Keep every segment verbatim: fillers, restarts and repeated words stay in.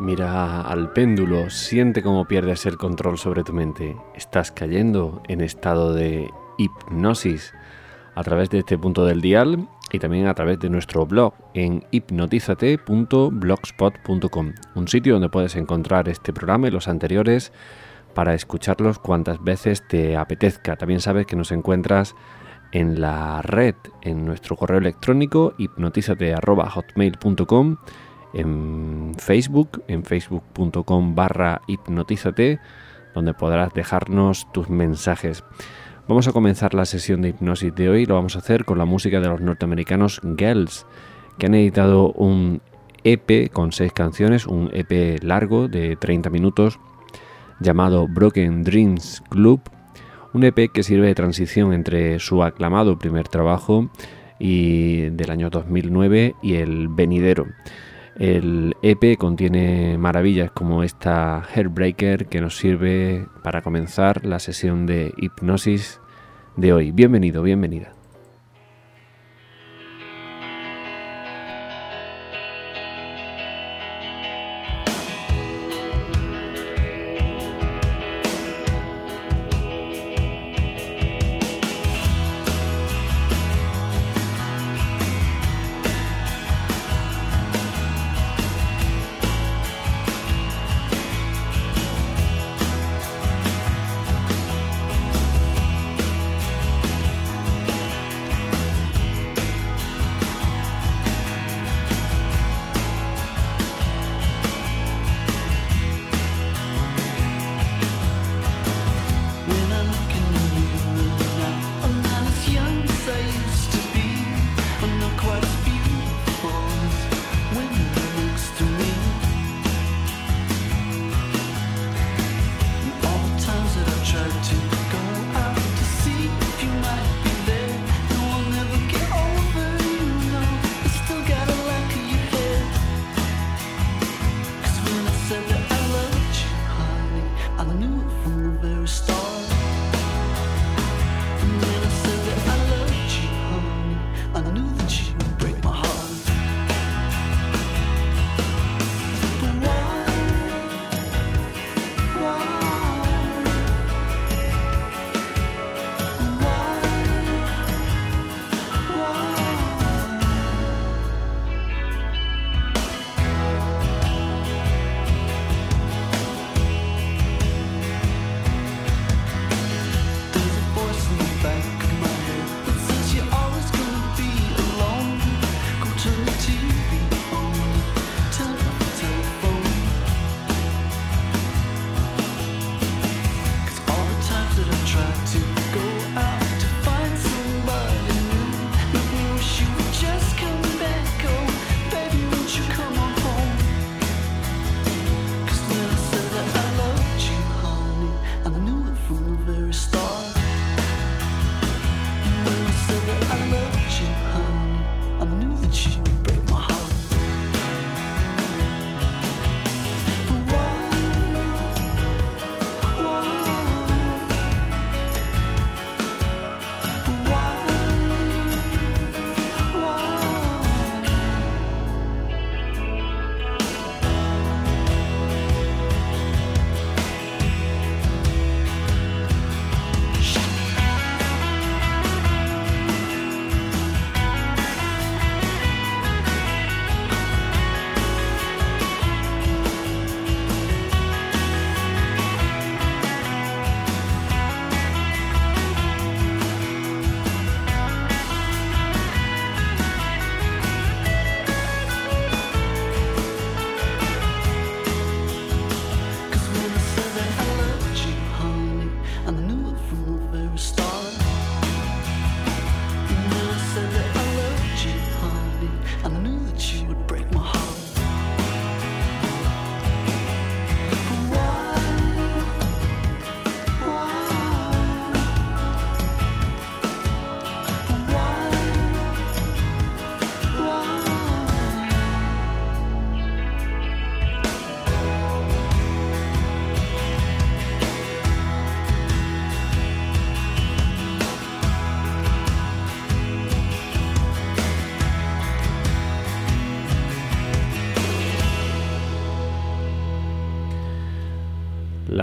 Mira al péndulo, siente cómo pierdes el control sobre tu mente. Estás cayendo en estado de hipnosis a través de este punto del dial y también a través de nuestro blog en hipnotizate punto blogspot punto com, un sitio donde puedes encontrar este programa y los anteriores para escucharlos cuantas veces te apetezca. También sabes que nos encuentras en la red, en nuestro correo electrónico hipnotizate arroba hotmail punto com, en Facebook, en facebook punto com barra hipnotizate, donde podrás dejarnos tus mensajes. Vamos a comenzar la sesión de hipnosis de hoy. Lo vamos a hacer con la música de los norteamericanos Girls, que han editado un E P con seis canciones, un E P largo de treinta minutos llamado Broken Dreams Club, un E P que sirve de transición entre su aclamado primer trabajo y del año dos mil nueve y el venidero. El E P contiene maravillas como esta Heartbreaker que nos sirve para comenzar la sesión de hipnosis de hoy. Bienvenido, bienvenida.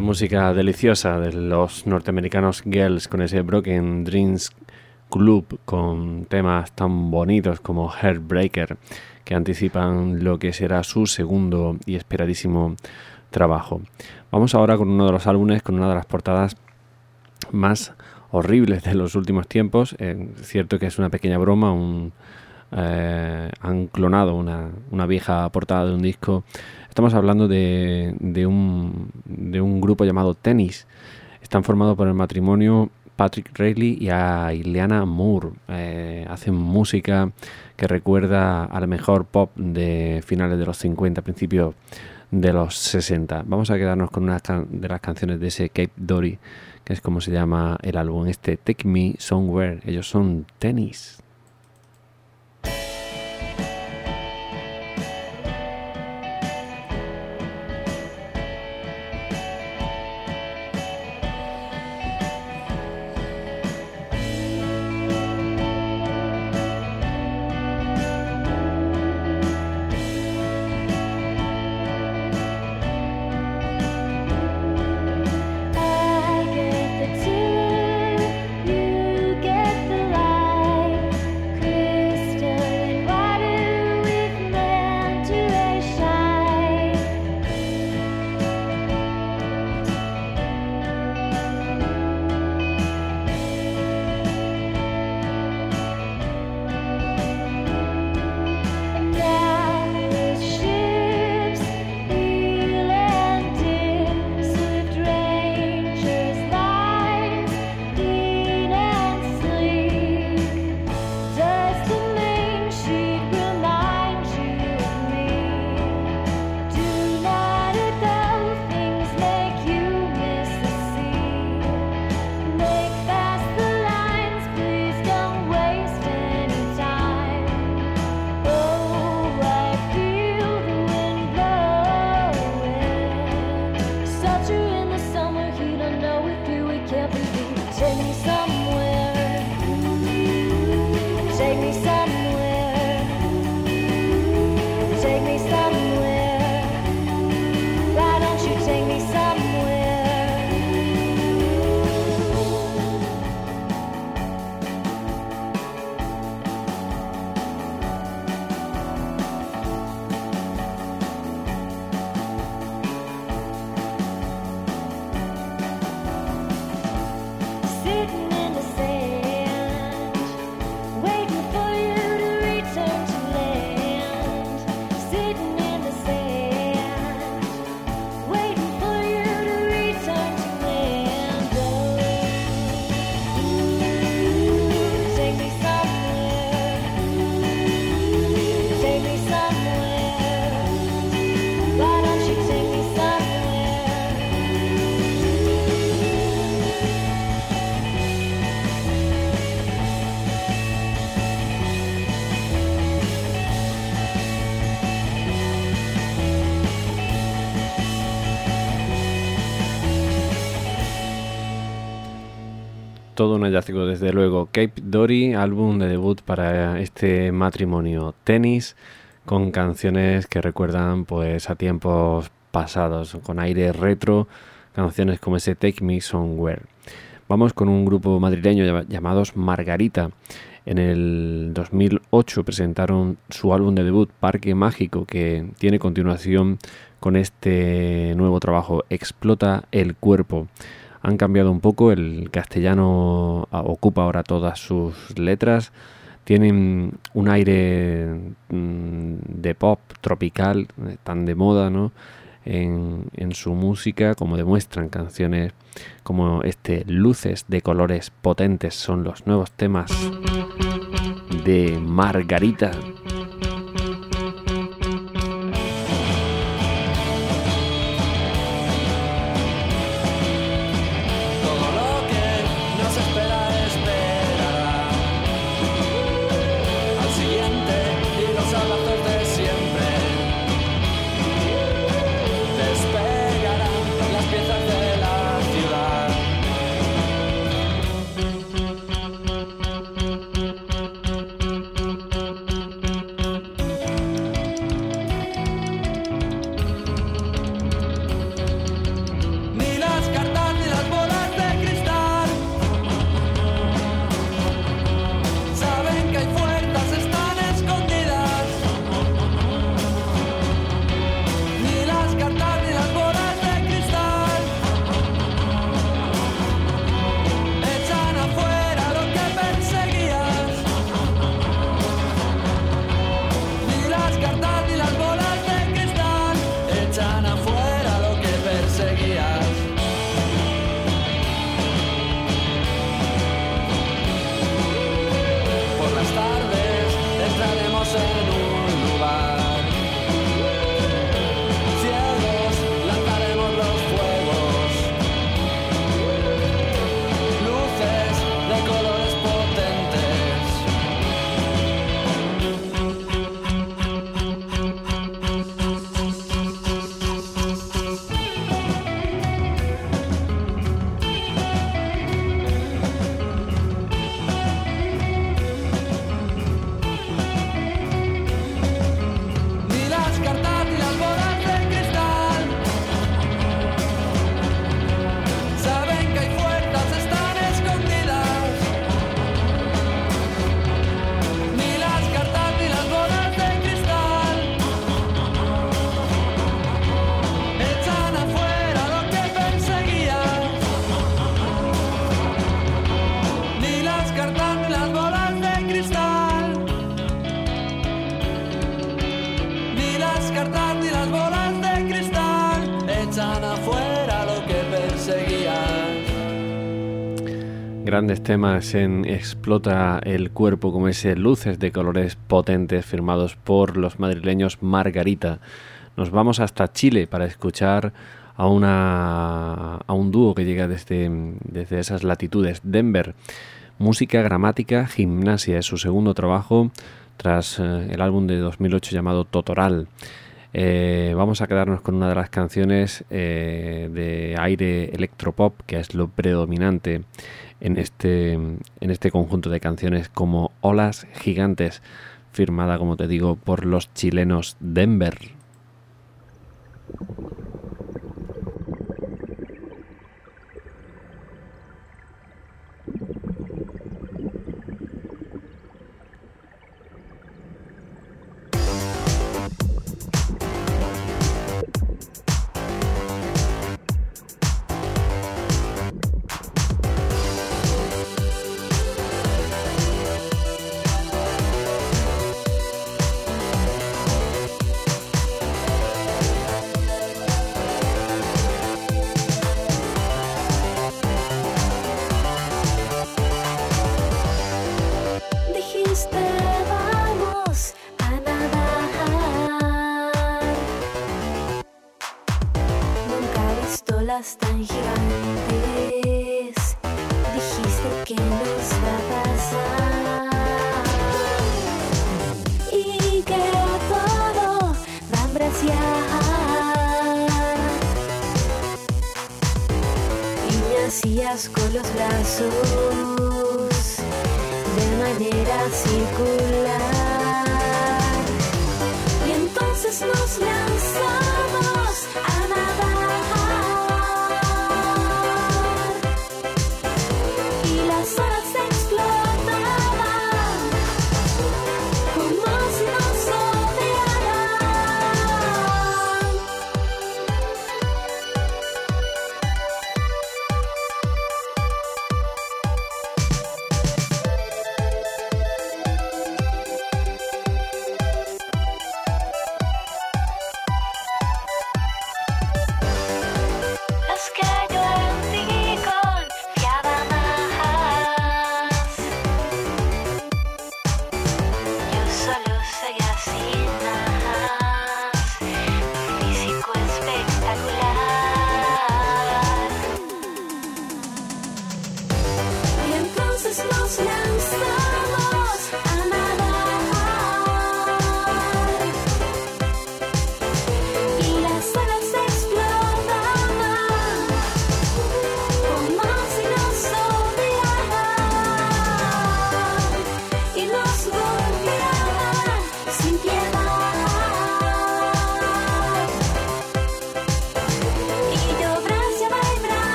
música deliciosa de los norteamericanos Girls con ese Broken Dreams Club con temas tan bonitos como Heartbreaker que anticipan lo que será su segundo y esperadísimo trabajo. Vamos ahora con uno de los álbumes con una de las portadas más horribles de los últimos tiempos. Es cierto que es una pequeña broma, un, eh, han clonado una, una vieja portada de un disco. Estamos hablando de, de, un, de un grupo llamado Tennis. Están formados por el matrimonio Patrick Reilly y a Ileana Moore. Eh, hacen música que recuerda al mejor pop de finales de los cincuenta, principios de los sesenta. Vamos a quedarnos con una de las canciones de ese Cape Dory, que es como se llama el álbum, este Take Me Somewhere. Ellos son Tennis. Todo un hallazgo, desde luego. Cape Dory, álbum de debut para este matrimonio. Tennis, con canciones que recuerdan pues a tiempos pasados, con aire retro, canciones como ese Take Me Somewhere. Vamos con un grupo madrileño llamados Margarita. En el dos mil ocho presentaron su álbum de debut, Parque Mágico, que tiene continuación con este nuevo trabajo, Explota el Cuerpo. Han cambiado un poco, el castellano ocupa ahora todas sus letras, tienen un aire de pop tropical, tan de moda, ¿no?, en, en su música, como demuestran canciones como este Luces de colores potentes. Son los nuevos temas de Margarita. grandes temas en Explota el Cuerpo, como ese Luces de Colores Potentes, firmados por los madrileños Margarita. Nos vamos hasta Chile para escuchar a, una, a un dúo que llega desde, desde esas latitudes, Denver. Música, Gramática, Gimnasia es su segundo trabajo tras eh, el álbum de dos mil ocho llamado Totoral. Eh, vamos a quedarnos con una de las canciones eh, de aire electropop, que es lo predominante en este, en este conjunto de canciones, como Olas Gigantes, firmada, como te digo, por los chilenos Denver. Tan gigantes, dijiste que nos va a pasar y que todo va a embraciar, y me hacías con los brazos de manera circular, y entonces nos lanzamos a nadar.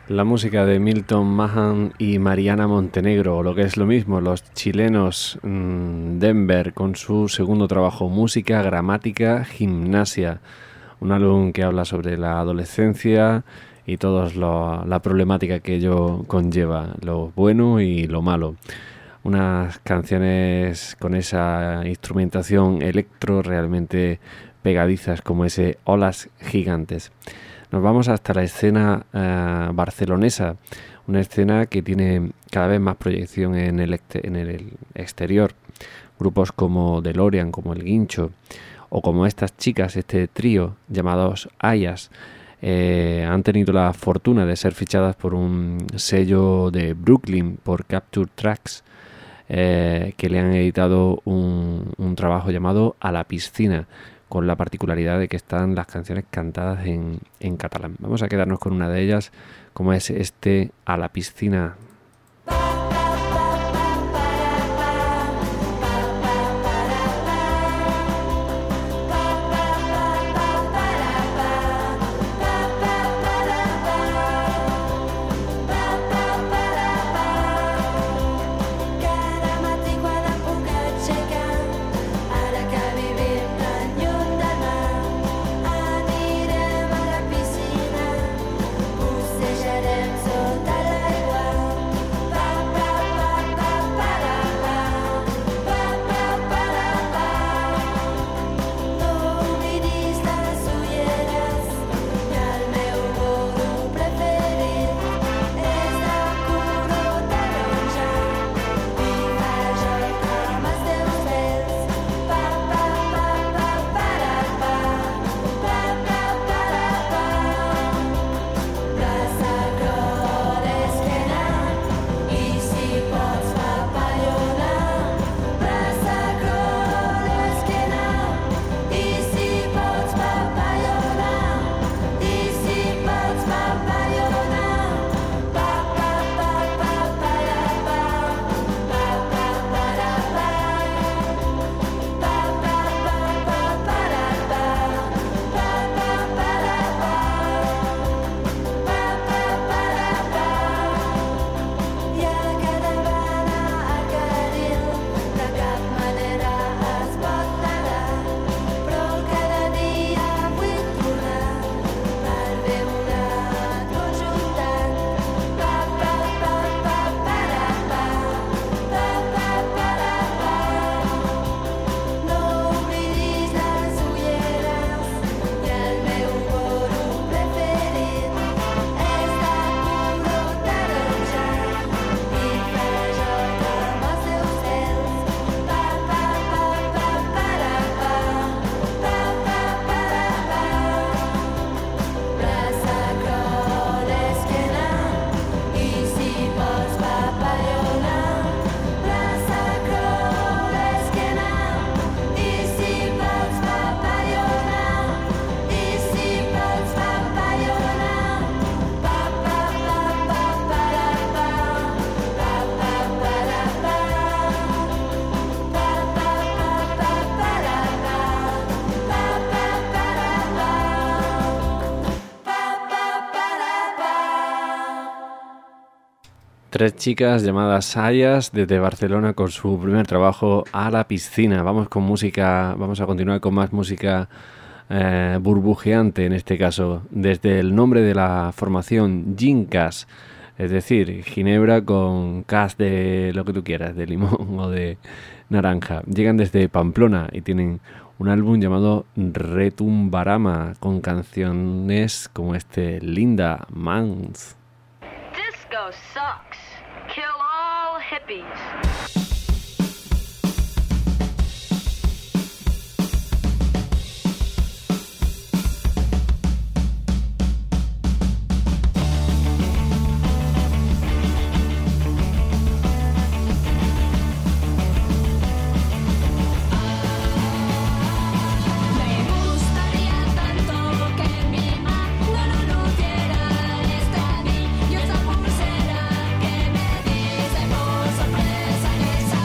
La música de Milton Mahan y Mariana Montenegro, o lo que es lo mismo, los chilenos mmm, Denver, con su segundo trabajo, Música, Gramática, Gimnasia. Un álbum que habla sobre la adolescencia y toda la problemática que ello conlleva, lo bueno y lo malo. Unas canciones con esa instrumentación electro realmente pegadizas como ese Olas Gigantes. Nos vamos hasta la escena uh, barcelonesa, una escena que tiene cada vez más proyección en el, ex- en el exterior. Grupos como DeLorean, como El Guincho, o como estas chicas, este trío llamados Ayas, eh, han tenido la fortuna de ser fichadas por un sello de Brooklyn, por Capture Tracks, eh, que le han editado un, un trabajo llamado A la piscina, con la particularidad de que están las canciones cantadas en, en catalán. Vamos a quedarnos con una de ellas, como es este A la piscina. Tres chicas llamadas Ayas desde Barcelona con su primer trabajo A la piscina. Vamos con música, vamos a continuar con más música eh, burbujeante en este caso, desde el nombre de la formación Gincas, es decir, ginebra con cas de lo que tú quieras, de limón o de naranja. Llegan desde Pamplona y tienen un álbum llamado Retumbarama con canciones como este Linda Mans. Disco sucks. Kill all hippies. Sorpresa, y esa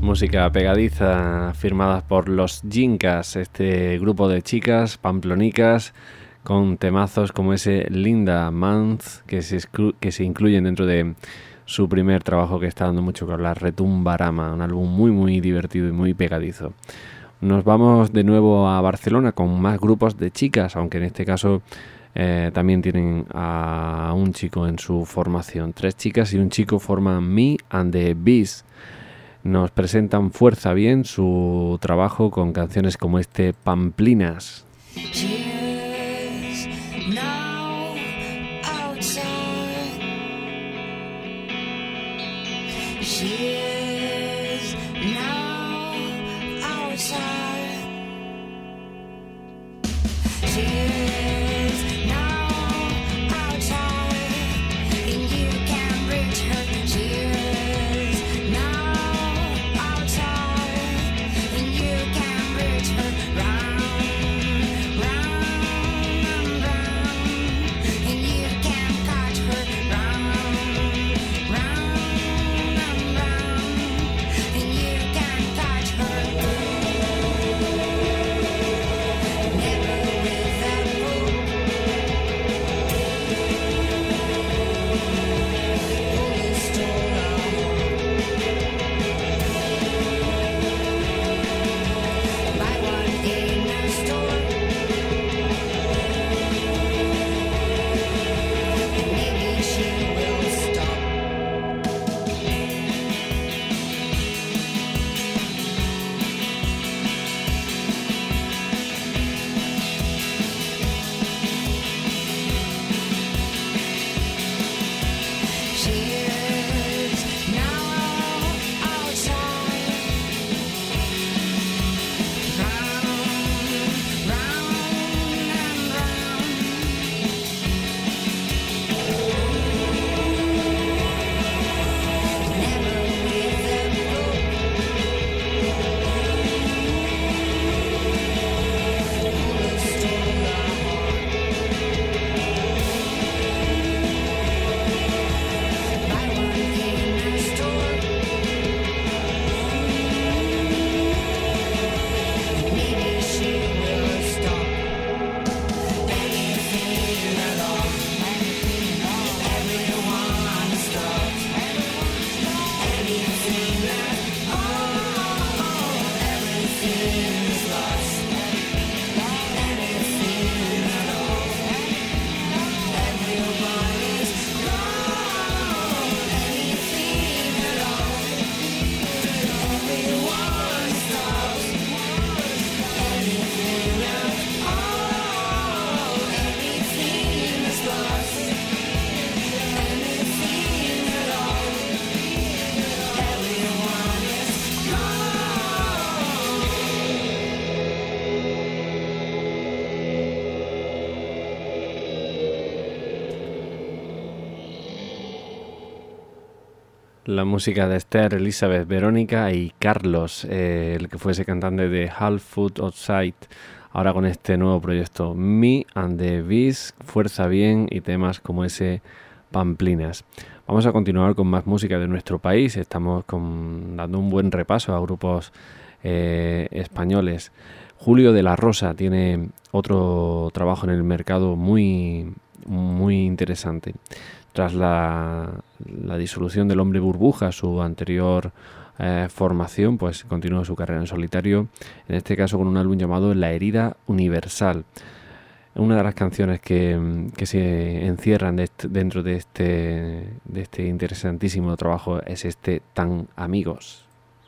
Música pegadiza firmada por los Jinkas, este grupo de chicas pamplonicas con temazos como ese Linda Month que se, que se incluyen dentro de su primer trabajo que está dando mucho que hablar, Retumbarama, un álbum muy muy divertido y muy pegadizo. Nos vamos de nuevo a Barcelona con más grupos de chicas, aunque en este caso eh, también tienen a un chico en su formación. Tres chicas y un chico forman Me and the Bees. Nos presentan Fuerza Bien, su trabajo con canciones como este Pamplinas. Cheers, now outside. Cheers, now outside. Cheers, now outside. And you can reach her. Cheers, now outside. And you can reach her. Round, round and round. And you can catch her. Round, round and round. And you can catch her. Never without hope. Only stole our buy one in a store. Maybe she will stop. Cheers, now outside. Round, round and round. Never with a book. Only stole our heart. Buy one in a store. Maybe she will stop. Anything at all. Everyone stops. Anything at all. Everything is lost. Anything at all. Everyone is gone. Anything at all. Everyone stops. Anything at all. Everything is lost. Anything at all. Everyone is gone. La música de Esther, Elizabeth, Verónica y Carlos, eh, el que fuese cantante de Half Foot Outside, ahora con este nuevo proyecto Me and the Bees, Fuerza Bien y temas como ese Pamplinas. Vamos a continuar con más música de nuestro país, estamos con, dando un buen repaso a grupos eh, españoles. Julio de la Rosa tiene otro trabajo en el mercado muy, muy interesante. Tras la, la disolución del Hombre Burbuja, su anterior eh, formación, pues continuó su carrera en solitario, en este caso con un álbum llamado La Herida Universal. Una de las canciones que, que se encierran de este, dentro de este, de este interesantísimo trabajo es este Tan Amigos.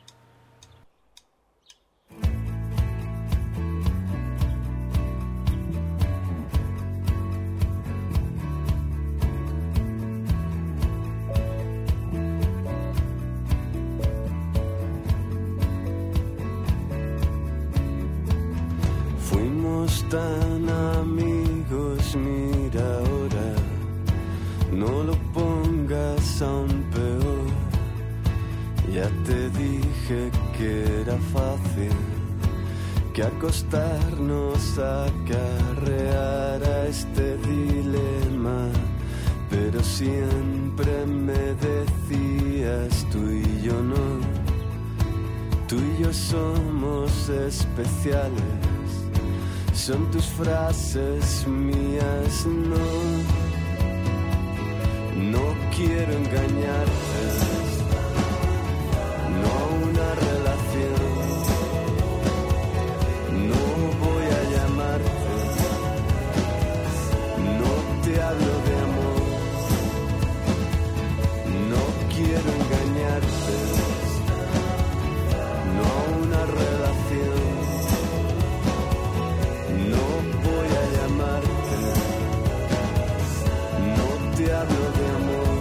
Fuimos tan amigos, mira ahora, no lo pongas aún peor. Ya te dije que era fácil, que acostarnos acarreara este dilema, pero siempre me decías tú y yo no. Tú y yo somos especiales, son tus frases mías, no, no quiero engañarte, no una relación, no voy a llamarte, no te hablo de amor, no quiero engañarte, no una relación. No voy a llamarte, no te hablo de amor.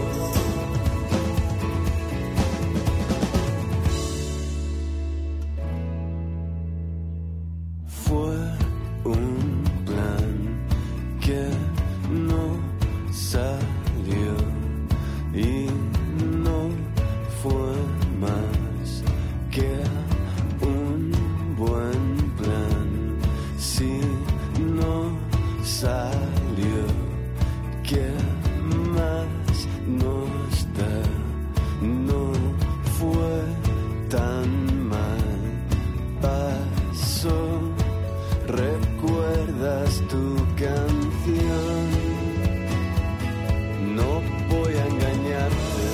Fue un plan que no salió y no fue más que un buen plan. Si no salió, ¿qué más nos da? No fue tan mal, pasó. ¿Recuerdas tu canción? No voy a engañarte,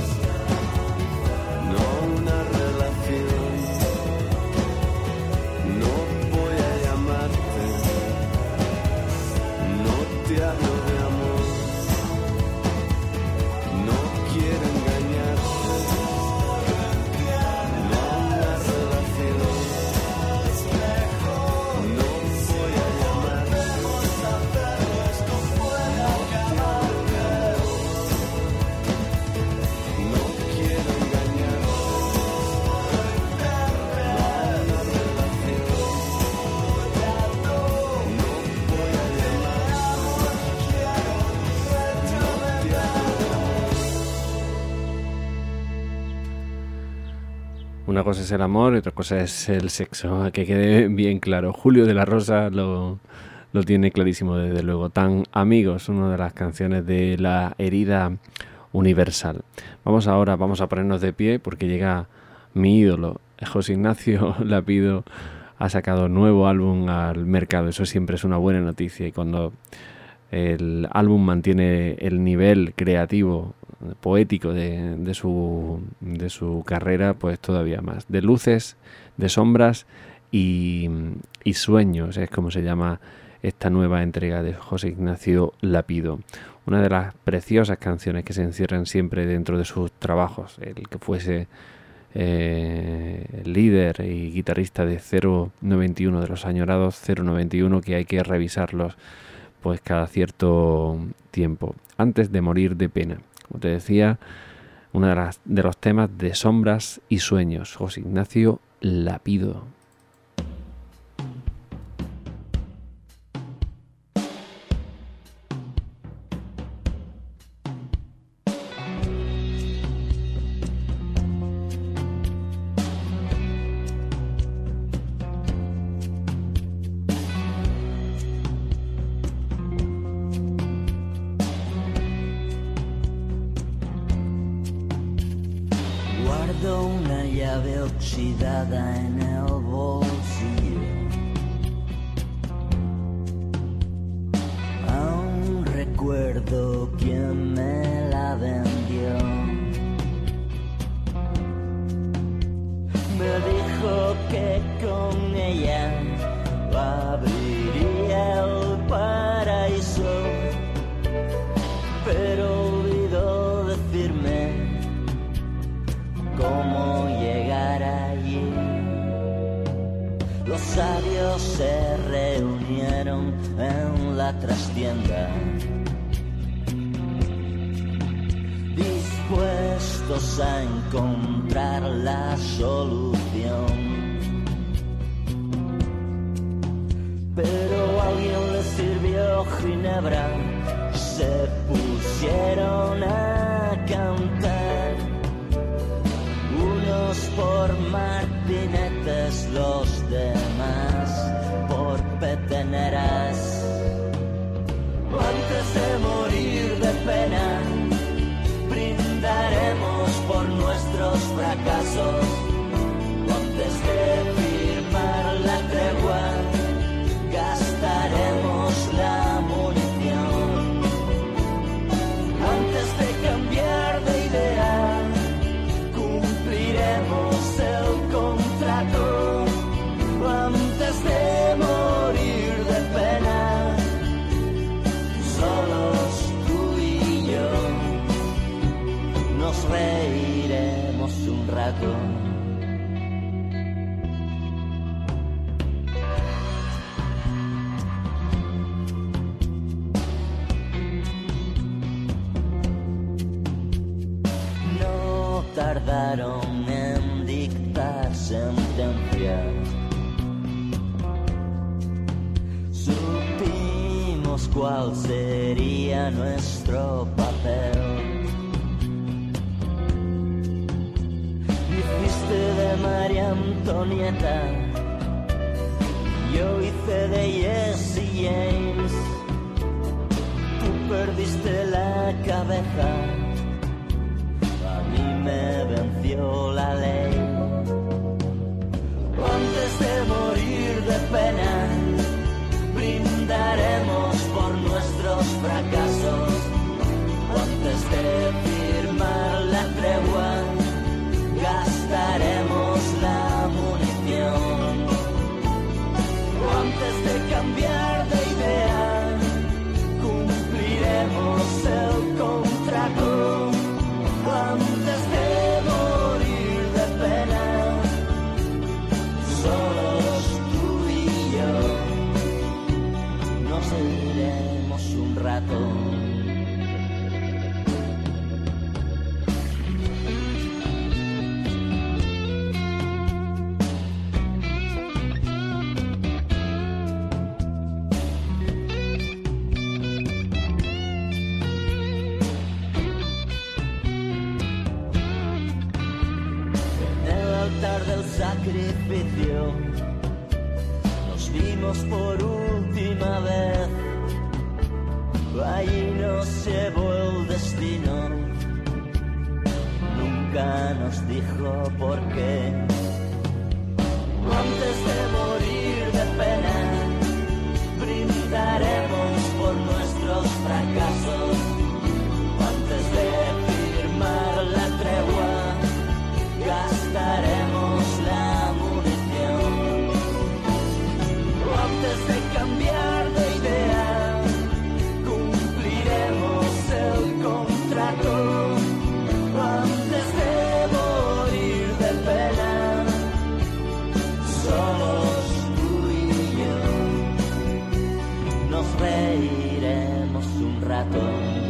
no una relación. No voy a llamarte, no te hablo de amor, no quiero engañarte, no una relación, no voy a llamarte, no te hablo de amor, no quiero engañarte, no una relación. Una cosa es el amor y otra cosa es el sexo, que quede bien claro. Julio de la Rosa lo, lo tiene clarísimo desde luego. Tan Amigos, una de las canciones de La Herida Universal. Vamos ahora, vamos a ponernos de pie porque llega mi ídolo, José Ignacio Lapido. Ha sacado nuevo álbum al mercado, eso siempre es una buena noticia, y cuando el álbum mantiene el nivel creativo, poético de, de, su, de su carrera, pues todavía más. De luces, de sombras y, y sueños, es como se llama esta nueva entrega de José Ignacio Lapido. Una de las preciosas canciones que se encierran siempre dentro de sus trabajos. El que fuese eh, líder y guitarrista de cero noventa y uno, de los añorados cero noventa y uno, que hay que revisarlos pues cada cierto tiempo, antes de morir de pena. Como te decía, uno de, las, de los temas de sombras y sueños, José Ignacio Lapido. Guardo una llave oxidada en el bolsillo. Aún recuerdo quién me la vendió. Me dijo que con ella abriría el paraíso, pero olvidó decirme cómo llegar allí. Los sabios se reunieron en la trastienda, dispuestos a encontrar la solución. Pero alguien les sirvió ginebra, se pusieron a cantar. Unos por martinetes, los demás por peteneras. Antes de morir de pena, brindaremos por nuestros fracasos. Antes reiremos un rato. No tardaron en dictar sentencia. Supimos cuál sería nuestro papel. Hiciste de María Antonieta, yo hice de Jesse James. Tú perdiste la cabeza, a mí me venció la ley. Antes de morir de pena, brindaremos por nuestros fracasos. Antes de firmar la tregua, gastaremos la munición. Antes de cambiar de idea, cumpliremos el contrato. Antes de morir de pena, solos tú y yo nos iremos un rato. Del sacrificio nos vimos por última vez, allí nos llevó el destino, nunca nos dijo por qué. Antes de morir de pena, brindaremos por nuestros fracasos. Antes de firmar la tregua, gastaremos la munición. Antes de cambiar de idea, cumpliremos el contrato. Antes de morir de pena, solos tú y yo nos reiremos un rato.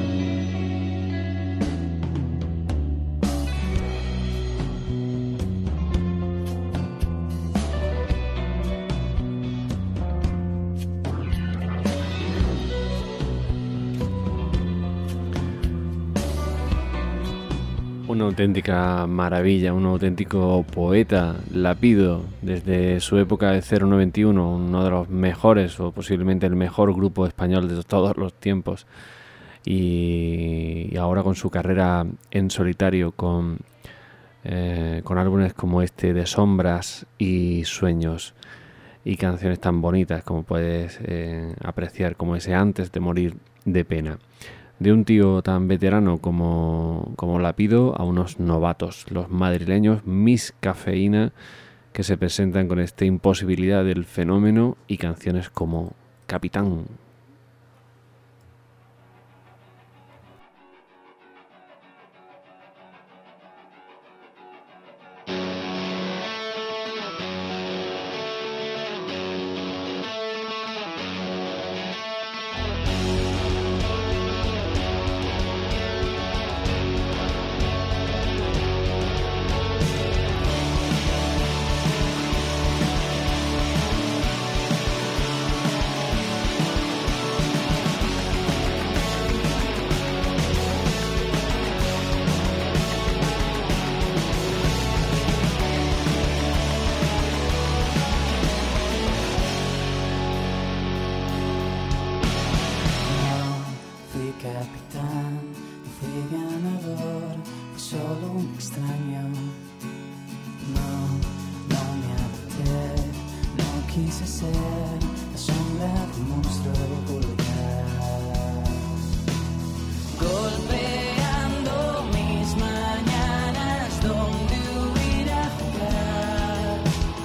Una auténtica maravilla, un auténtico poeta, Lapido, desde su época de cero noventa y uno, uno de los mejores o posiblemente el mejor grupo español de todos los tiempos, y, y ahora con su carrera en solitario, con, eh, con álbumes como este de Sombras y Sueños, y canciones tan bonitas como puedes eh, apreciar, como ese Antes de morir de pena. De un tío tan veterano como, como Lapido a unos novatos, los madrileños Miss Cafeína, que se presentan con esta Imposibilidad del Fenómeno y canciones como Capitán. quise ser la sombra de un monstruo vulgar, golpeando mis mañanas donde hubiera jugar,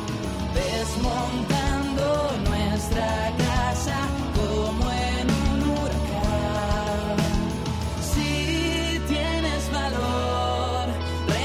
desmontando nuestra casa como en un huracán. Si tienes valor,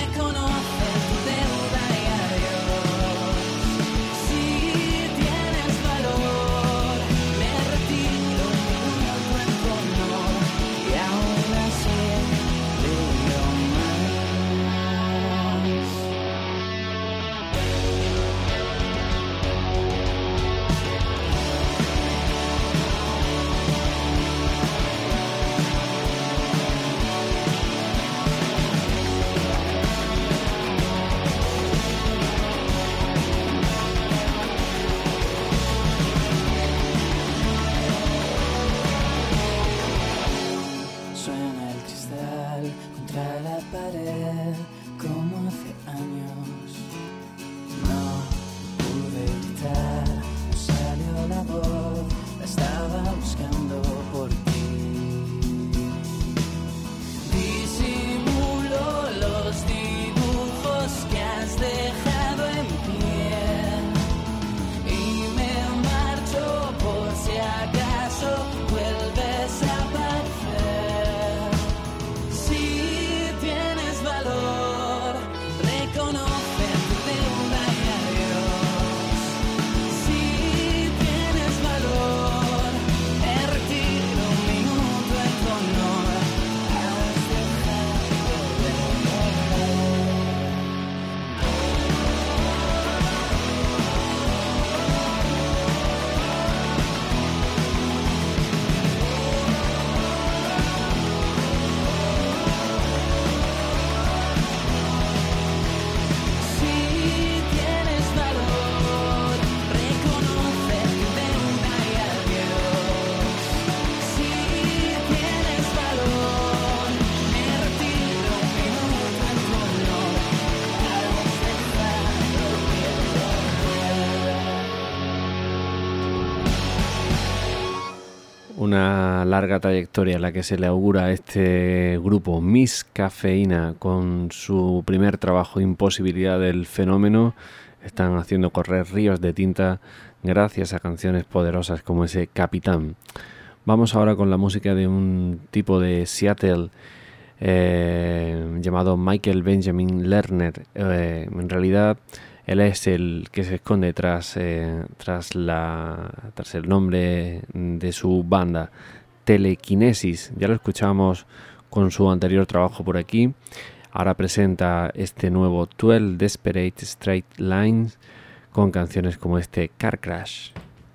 una larga trayectoria la que se le augura a este grupo Miss Cafeína. Con su primer trabajo, Imposibilidad del Fenómeno, están haciendo correr ríos de tinta gracias a canciones poderosas como ese Capitán. Vamos ahora con la música de un tipo de Seattle eh, llamado Michael Benjamin Lerner. Eh, en realidad él es el que se esconde tras, eh, tras, la, tras el nombre de su banda, Telekinesis. Ya lo escuchamos con su anterior trabajo por aquí. Ahora presenta este nuevo doce Desperate Straight Lines con canciones como este Car Crash.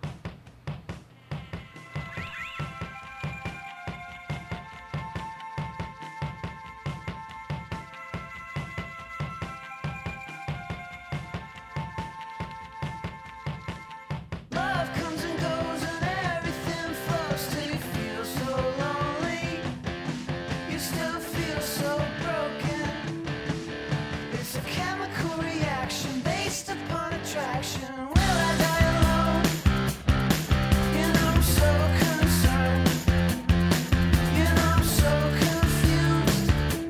Love comes and goes and everything flows till you feel so lonely. You still feel so broken. It's a chemical reaction based upon attraction. Will I die alone? You know I'm so concerned. You know I'm so confused.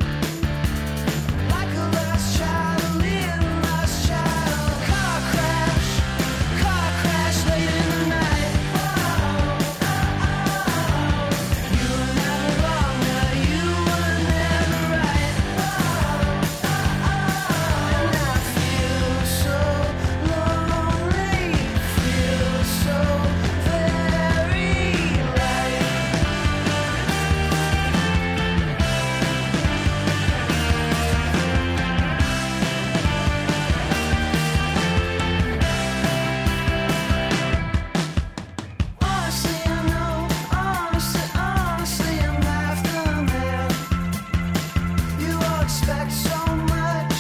Like a lost child, a little lost child. Car crash, car crash late in the night. You were never wrong, no, you were never right. And I feel so lonely, feel so very right. Honestly, I know, honestly, honestly, I'm half the man. You all expect so much.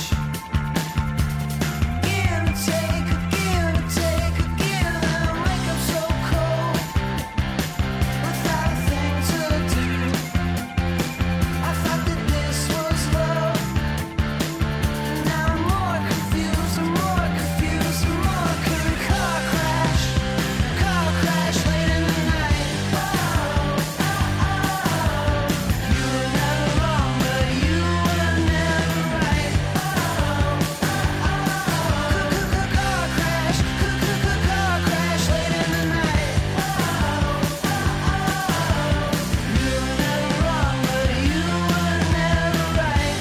Give and take, give and take, give and wake up so cold without a thing to do. I thought that this was love. Now I'm more confused, I'm more confused, I'm more con- car crash, car crash late in the night. You were never wrong, but you were never right. Car crash, car crash late in the night. You were never wrong, but you were never right.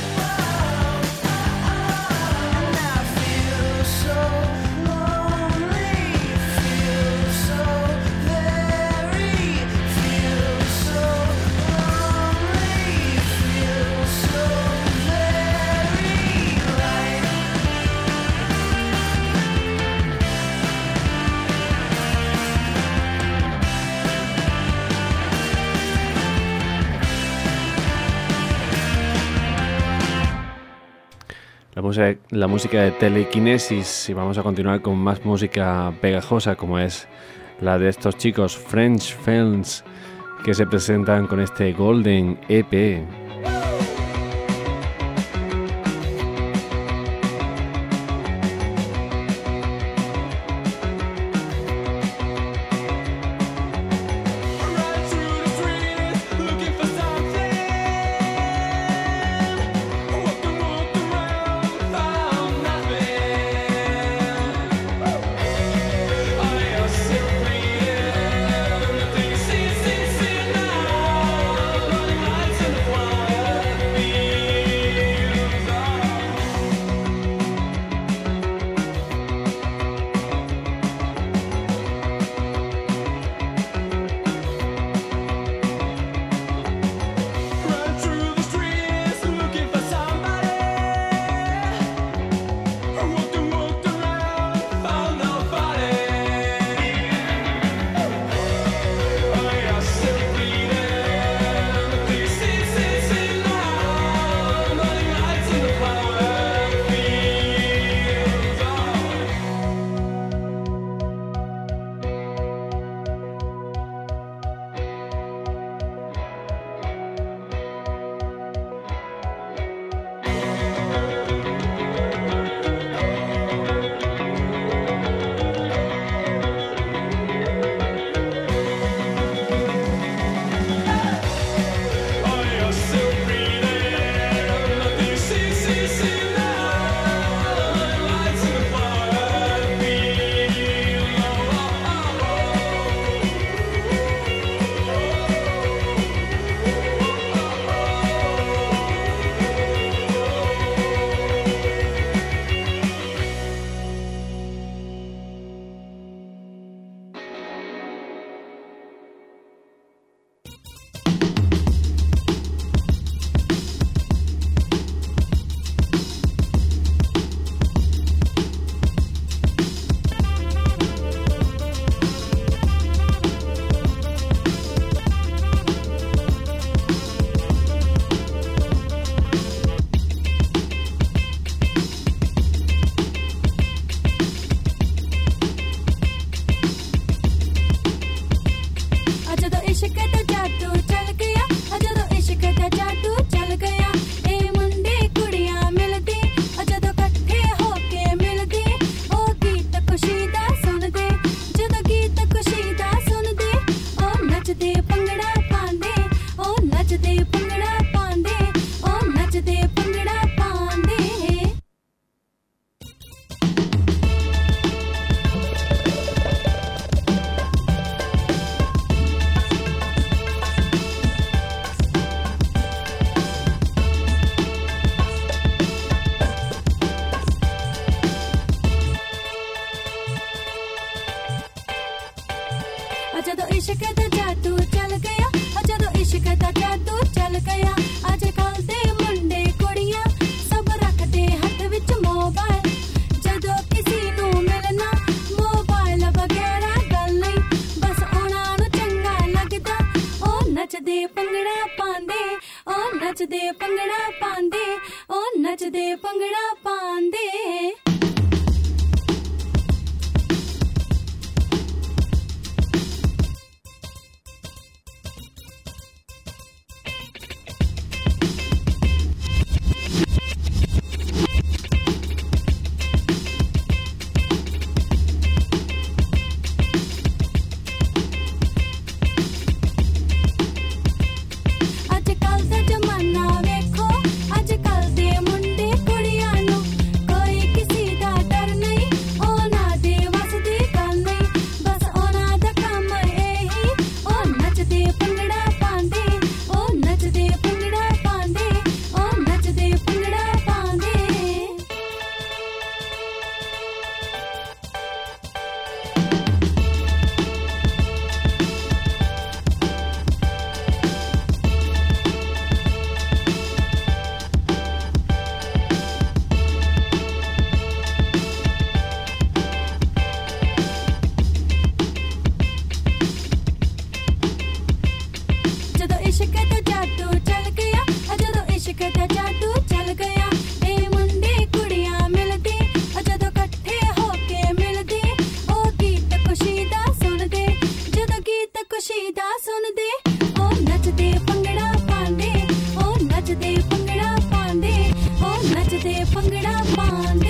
And I feel so lonely, feel so very, feel so lonely, feel so very right. La música, la música de Telekinesis, y vamos a continuar con más música pegajosa como es la de estos chicos French Films, que se presentan con este Golden E P. Right through the streets, looking for something. Walking, walking around, found nothing. I am still breathing. See, see, see now, running lights in the fly. पांदे ਅੱਜ ਕੱਲ ਦਾ ਜ਼ਮਾਨਾ ਵੇਖੋ ਅੱਜ ਕੱਲ ਦੇ ਮੁੰਡੇ ਕੁੜੀਆਂ ਨੂੰ ਕੋਈ ਕਿਸੇ ਦਾ ਡਰ ਨਹੀਂ ਉਹਨਾਂ ਦੇ ਵੱਸ ਦੀ ਗੱਲ ਨਹੀਂ ਬਸ ਉਹਨਾਂ ਦਾ ਕੰਮ ਇਹੀ ਉਹ ਨੱਚਦੇ ਭੰਗੜਾ ਪਾਉਂਦੇ ਉਹ ਨੱਚਦੇ ਭੰਗੜਾ ਪਾਉਂਦੇ ਉਹ ਨੱਚਦੇ ਭੰਗੜਾ ਪਾਉਂਦੇ ਜਦੋਂ ਇਸ਼ਕ ਦਾ ਜਾਦੂ ਚੱਲ ਗਿਆ ਆ ਜਦੋਂ ਇਸ਼ਕ ਦਾ ਜਾਦੂ ਚੱਲ ਗਿਆ ਇਹ ਮੁੰਡੇ ਕੁੜੀਆਂ ਮਿਲਦੇ ਆ ਜਦੋਂ ਇਕੱਠੇ ਹੋ ਕੇ ਮਿਲਦੇ ਉਹ ਗੀਤ ਖੁਸ਼ੀ ਦਾ ਸੁਣਦੇ ਜਦੋਂ ਗੀਤ ਖੁਸ਼ੀ ਦਾ ਸੁਣਦੇ ਉਹ ਨੱਚਦੇ ਭੰਗੜਾ ਪਾਉਂਦੇ ਉਹ ਨੱਚਦੇ ਭੰਗੜਾ ਪਾਉਂਦੇ ਉਹ ਨੱਚਦੇ ਭੰਗੜਾ ਪਾਉਂਦੇ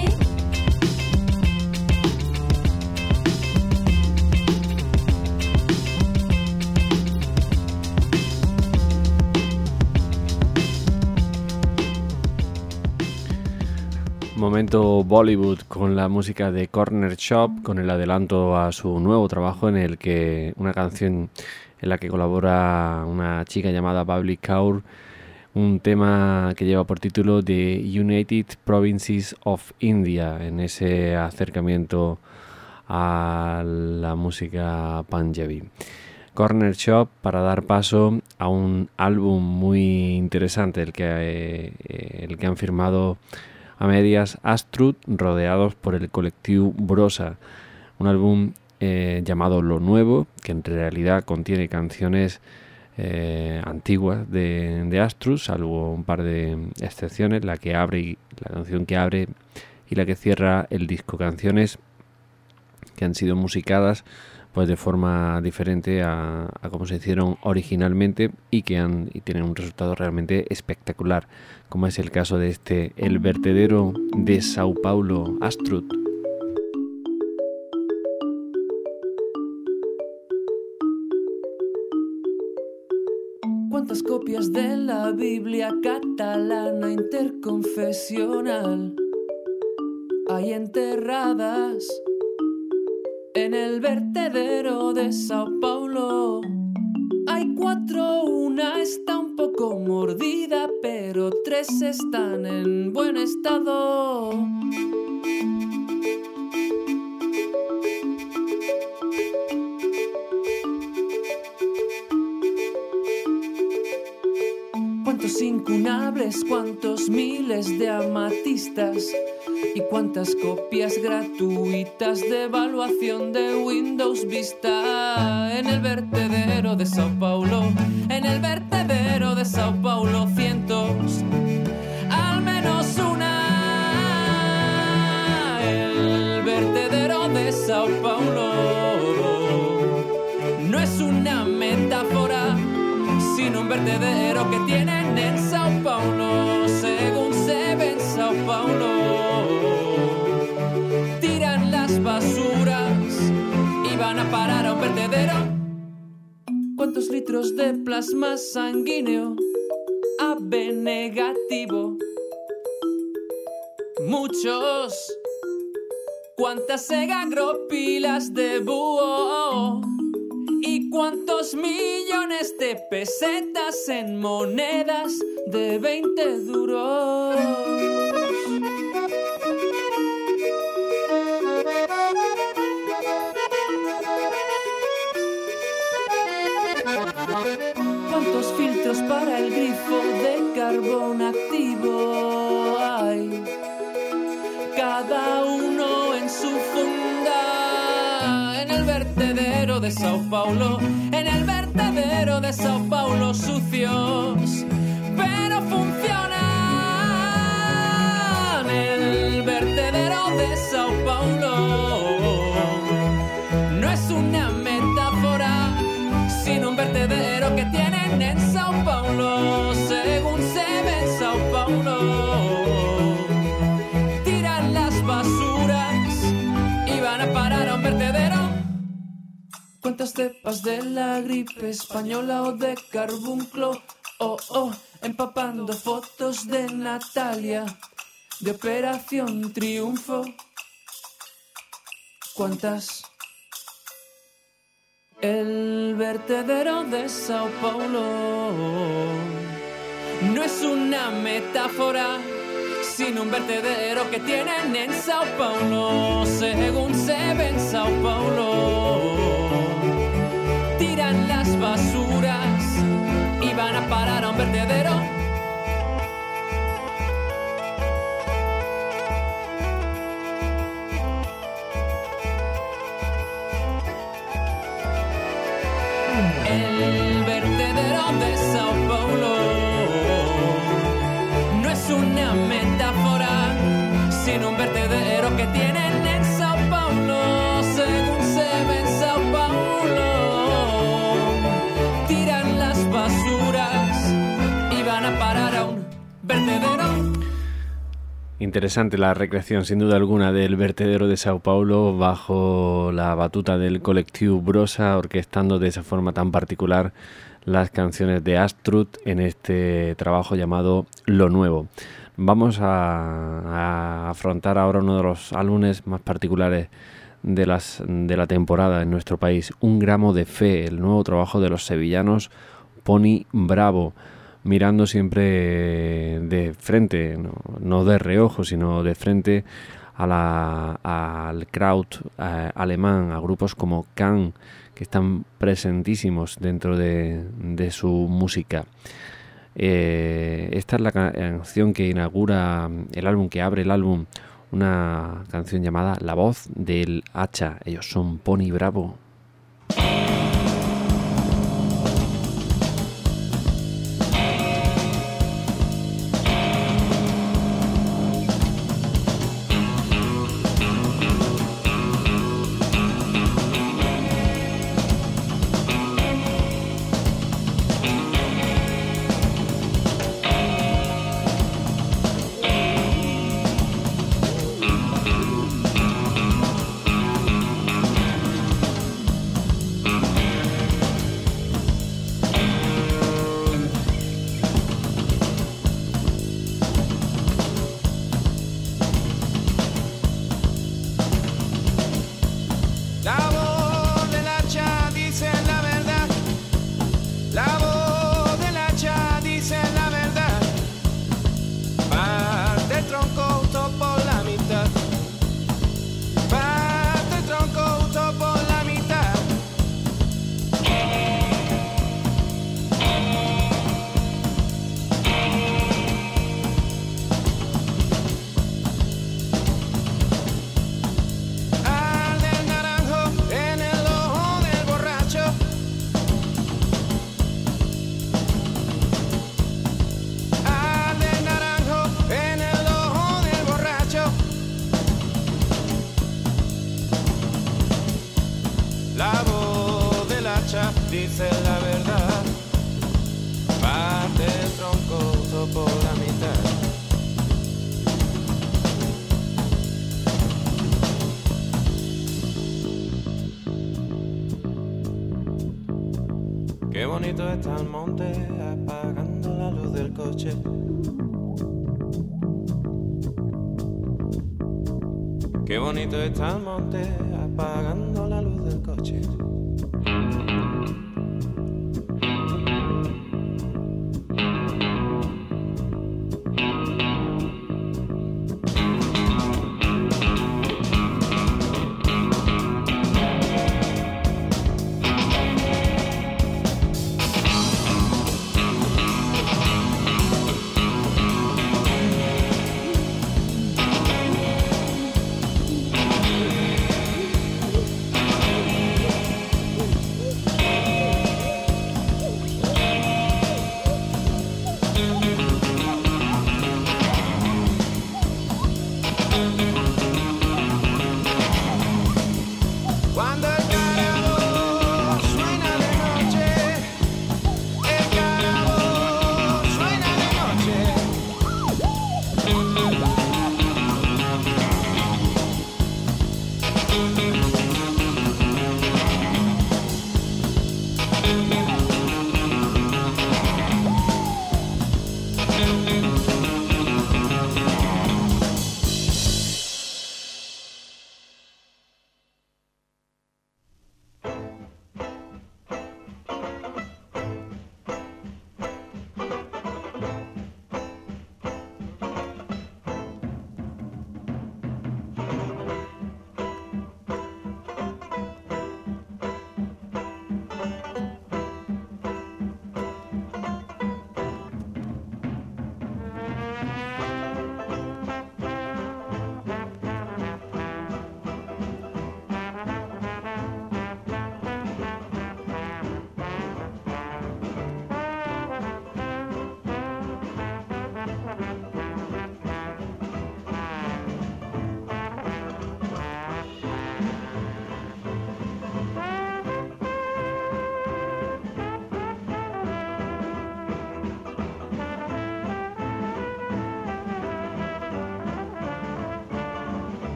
Momento Bollywood con la música de Corner Shop, con el adelanto a su nuevo trabajo en el que una canción en la que colabora una chica llamada Babli Kaur, un tema que lleva por título The United Provinces of India, en ese acercamiento a la música punjabi. Corner Shop para dar paso a un álbum muy interesante, el que, eh, el que han firmado a medias Astrud, rodeados por el colectivo Brosa, un álbum eh, llamado Lo Nuevo, que en realidad contiene canciones eh, antiguas de, de Astrud, salvo un par de excepciones, la que abre y, la canción que abre y la que cierra el disco, canciones que han sido musicadas pues de forma diferente a, a como se hicieron originalmente y que han y tienen un resultado realmente espectacular, como es el caso de este El vertedero de Sao Paulo, Astrud. ¿Cuántas copias de la Biblia catalana interconfesional hay enterradas en el vertedero de Sao Paulo? Hay cuatro, una está un poco mordida, pero tres están en buen estado. Cuántos incunables, cuántos miles de amatistas y cuántas copias gratuitas de evaluación de Windows Vista en el vertedero de Sao Paulo, en el vertedero de Sao Paulo, cientos, al menos una. El vertedero de Sao Paulo no es una metáfora, sino un vertedero que tienen en Sao Paulo, según se ve en Sao Paulo. Tiran las basuras y van a parar a un vertedero. ¿Cuántos litros de plasma sanguíneo A B negativo? Muchos. ¿Cuántas segagropilas de búho? ¿Y cuántos millones de pesetas en monedas de veinte duros? ¿Cuántos filtros para el grifo de carbón activo hay? Cada uno en su funda, en el vertedero de Sao Paulo, en el vertedero de Sao Paulo, sucios, pero funcionan. El de Sao Paulo. No es una metáfora, sino un vertedero que tienen en Sao Paulo. Según se ve en Sao Paulo, tiran las basuras y van a parar a un vertedero. ¿Cuántas cepas de la gripe española o de carbunclo? Oh, oh, empapando fotos de Natalia, de Operación Triunfo. ¿Cuántas? El vertedero de Sao Paulo no es una metáfora, sino un vertedero que tienen en Sao Paulo. Según se ve en Sao Paulo, tiran las basuras y van a parar a un vertedero. El vertedero de Sao Paulo no es una metáfora, sino un vertedero que tienen en Sao Paulo. Según se ve en Sao Paulo, tiran las basuras y van a parar a un vertedero. Interesante la recreación, sin duda alguna, del vertedero de Sao Paulo bajo la batuta del colectivo Brosa, orquestando de esa forma tan particular las canciones de Astrud en este trabajo llamado Lo Nuevo. Vamos a, a afrontar ahora uno de los álbumes más particulares de, las, de la temporada en nuestro país, Un gramo de fe, el nuevo trabajo de los sevillanos Pony Bravo, mirando siempre de frente, no, no de reojo, sino de frente a la, al Kraut eh, alemán, a grupos como Can, que están presentísimos dentro de, de su música. Eh, esta es la canción que inaugura el álbum, que abre el álbum, una canción llamada La voz del hacha. Ellos son Pony Bravo. Dice la verdad, parte el tronco todo por la mitad. Qué bonito está el monte apagando la luz del coche. Qué bonito está el monte apagando la luz del coche.